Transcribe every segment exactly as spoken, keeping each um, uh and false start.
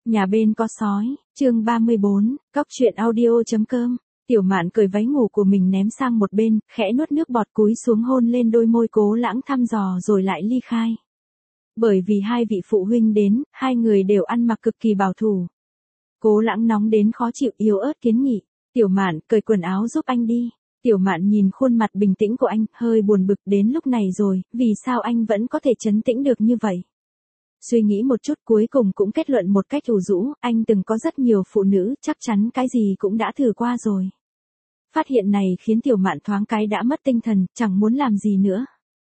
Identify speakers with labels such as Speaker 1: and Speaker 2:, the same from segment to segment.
Speaker 1: Nhà bên có sói, chương ba mươi bốn, cóc truyện audio.com. Tiểu Mạn cởi váy ngủ của mình ném sang một bên, khẽ nuốt nước bọt cúi xuống hôn lên đôi môi Cố Lãng thăm dò rồi lại ly khai. Bởi vì hai vị phụ huynh đến, hai người đều ăn mặc cực kỳ bảo thủ. Cố Lãng nóng đến khó chịu yếu ớt kiến nghị, Tiểu Mạn cởi quần áo giúp anh đi. Tiểu Mạn nhìn khuôn mặt bình tĩnh của anh, hơi buồn bực đến lúc này rồi, vì sao anh vẫn có thể trấn tĩnh được như vậy? Suy nghĩ một chút cuối cùng cũng kết luận một cách ủ rũ, anh từng có rất nhiều phụ nữ, chắc chắn cái gì cũng đã thử qua rồi. Phát hiện này khiến Tiểu Mạn thoáng cái đã mất tinh thần, chẳng muốn làm gì nữa.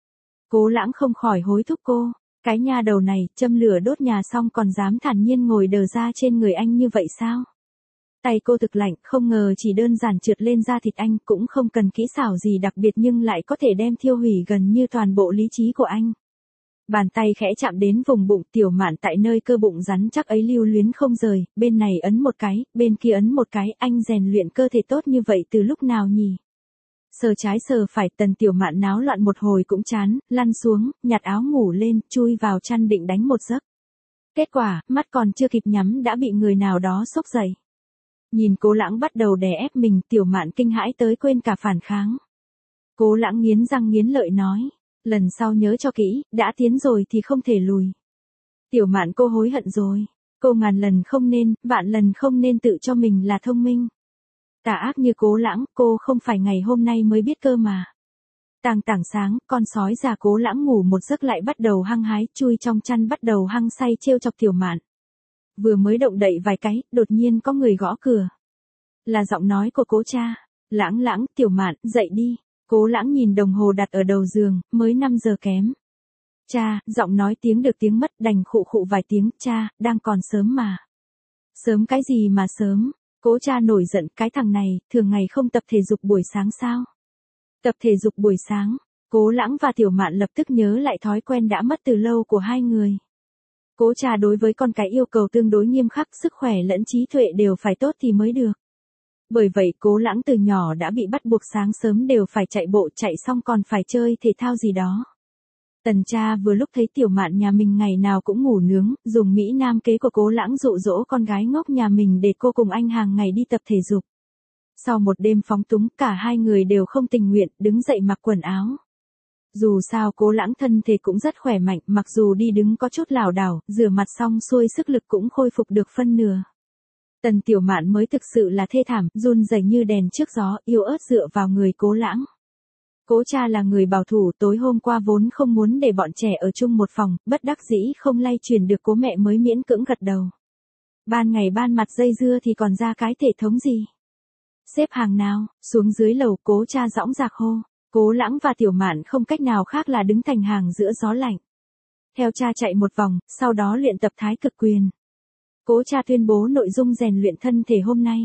Speaker 1: Cố Lãng không khỏi hối thúc cô, cái nha đầu này, châm lửa đốt nhà xong còn dám thản nhiên ngồi đờ ra trên người anh như vậy sao? Tay cô thực lạnh, không ngờ chỉ đơn giản trượt lên da thịt anh, cũng không cần kỹ xảo gì đặc biệt nhưng lại có thể đem thiêu hủy gần như toàn bộ lý trí của anh. Bàn tay khẽ chạm đến vùng bụng Tiểu Mạn tại nơi cơ bụng rắn chắc ấy lưu luyến không rời, bên này ấn một cái, bên kia ấn một cái, anh rèn luyện cơ thể tốt như vậy từ lúc nào nhỉ? Sờ trái sờ phải, Tần Tiểu Mạn náo loạn một hồi cũng chán, lăn xuống, nhặt áo ngủ lên, chui vào chăn định đánh một giấc. Kết quả, mắt còn chưa kịp nhắm đã bị người nào đó xốc dậy. Nhìn Cố Lãng bắt đầu đè ép mình, Tiểu Mạn kinh hãi tới quên cả phản kháng. Cố Lãng nghiến răng nghiến lợi nói, lần sau nhớ cho kỹ, đã tiến rồi thì không thể lùi. Tiểu Mạn cô hối hận rồi, cô ngàn lần không nên, vạn lần không nên tự cho mình là thông minh. Tà ác như Cố Lãng, cô không phải ngày hôm nay mới biết cơ mà. Tàng tảng sáng, con sói già Cố Lãng ngủ một giấc lại bắt đầu hăng hái, chui trong chăn bắt đầu hăng say trêu chọc Tiểu Mạn. Vừa mới động đậy vài cái, đột nhiên có người gõ cửa. Là giọng nói của Cố cha. Lãng Lãng, Tiểu Mạn, dậy đi. Cố Lãng nhìn đồng hồ đặt ở đầu giường, mới năm giờ kém. Cha, giọng nói tiếng được tiếng mất, đành khụ khụ vài tiếng, cha, đang còn sớm mà. Sớm cái gì mà sớm? Cố cha nổi giận, cái thằng này, thường ngày không tập thể dục buổi sáng sao? Tập thể dục buổi sáng. Cố Lãng và Tiểu Mạn lập tức nhớ lại thói quen đã mất từ lâu của hai người. Cố cha đối với con cái yêu cầu tương đối nghiêm khắc, sức khỏe lẫn trí tuệ đều phải tốt thì mới được. Bởi vậy Cố Lãng từ nhỏ đã bị bắt buộc sáng sớm đều phải chạy bộ, chạy xong còn phải chơi thể thao gì đó. Tần cha vừa lúc thấy Tiểu Mạn nhà mình ngày nào cũng ngủ nướng, dùng Mỹ Nam kế của Cố Lãng dụ dỗ con gái ngốc nhà mình để cô cùng anh hàng ngày đi tập thể dục. Sau một đêm phóng túng, cả hai người đều không tình nguyện, đứng dậy mặc quần áo. Dù sao Cố Lãng thân thể cũng rất khỏe mạnh, mặc dù đi đứng có chút lảo đảo, rửa mặt xong xuôi sức lực cũng khôi phục được phân nửa. Tần Tiểu Mạn mới thực sự là thê thảm, run rẩy như đèn trước gió, yếu ớt dựa vào người Cố Lãng. Cố cha là người bảo thủ, tối hôm qua vốn không muốn để bọn trẻ ở chung một phòng, bất đắc dĩ không lay truyền được Cố mẹ mới miễn cưỡng gật đầu. Ban ngày ban mặt dây dưa thì còn ra cái thể thống gì? Xếp hàng nào, xuống dưới lầu, Cố cha dõng dạc hô. Cố Lãng và Tiểu Mạn không cách nào khác là đứng thành hàng giữa gió lạnh. Theo cha chạy một vòng, sau đó luyện tập thái cực quyền. Cố cha tuyên bố nội dung rèn luyện thân thể hôm nay.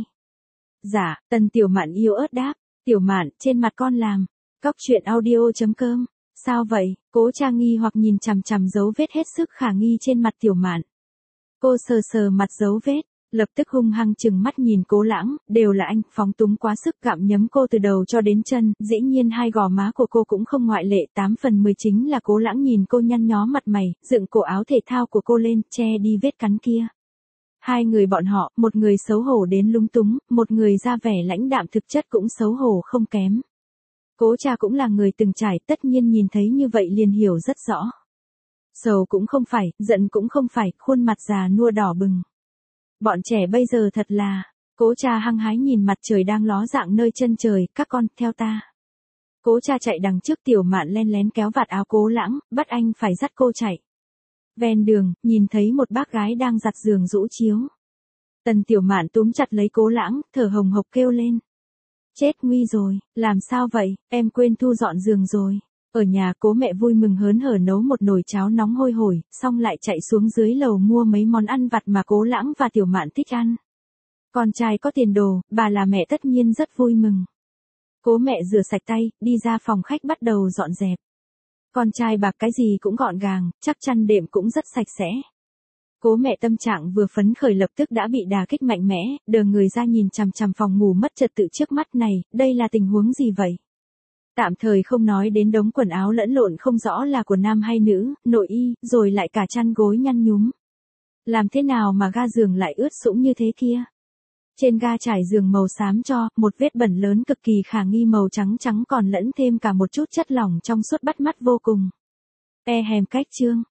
Speaker 1: Dạ, Tần Tiểu Mạn yếu ớt đáp, Tiểu Mạn, trên mặt con làm. Cóc truyện audio.com. Sao vậy? Cố cha nghi hoặc nhìn chằm chằm dấu vết hết sức khả nghi trên mặt Tiểu Mạn. Cô sờ sờ mặt dấu vết, lập tức hung hăng chừng mắt nhìn Cố Lãng, đều là anh, phóng túng quá sức gặm nhấm cô từ đầu cho đến chân, dĩ nhiên hai gò má của cô cũng không ngoại lệ, tám phần mười chính là Cố Lãng nhìn cô nhăn nhó mặt mày, dựng cổ áo thể thao của cô lên, che đi vết cắn kia. Hai người bọn họ, một người xấu hổ đến lúng túng, một người ra vẻ lãnh đạm thực chất cũng xấu hổ không kém. Cố cha cũng là người từng trải, tất nhiên nhìn thấy như vậy liền hiểu rất rõ. Sầu cũng không phải, giận cũng không phải, khuôn mặt già nua đỏ bừng. Bọn trẻ bây giờ thật là, Cố cha hăng hái nhìn mặt trời đang ló dạng nơi chân trời, các con, theo ta. Cố cha chạy đằng trước, Tiểu Mạn len lén kéo vạt áo Cố Lãng, bắt anh phải dắt cô chạy. Ven đường, nhìn thấy một bác gái đang giặt giường rũ chiếu. Tần Tiểu Mạn túm chặt lấy Cố Lãng, thở hồng hộc kêu lên. Chết nguy rồi, làm sao vậy, em quên thu dọn giường rồi. Ở nhà Cố mẹ vui mừng hớn hở nấu một nồi cháo nóng hôi hổi, xong lại chạy xuống dưới lầu mua mấy món ăn vặt mà Cố Lãng và Tiểu Mạn thích ăn. Con trai có tiền đồ, bà là mẹ tất nhiên rất vui mừng. Cố mẹ rửa sạch tay, đi ra phòng khách bắt đầu dọn dẹp. Con trai bà cái gì cũng gọn gàng, chắc chăn đệm cũng rất sạch sẽ. Cố mẹ tâm trạng vừa phấn khởi lập tức đã bị đả kích mạnh mẽ, đờ người ra nhìn chằm chằm phòng ngủ mất trật tự trước mắt này, đây là tình huống gì vậy? Tạm thời không nói đến đống quần áo lẫn lộn không rõ là của nam hay nữ, nội y, rồi lại cả chăn gối nhăn nhúm. Làm thế nào mà ga giường lại ướt sũng như thế kia? Trên ga trải giường màu xám cho, một vết bẩn lớn cực kỳ khả nghi màu trắng trắng còn lẫn thêm cả một chút chất lỏng trong suốt bắt mắt vô cùng. E hèm cách chương.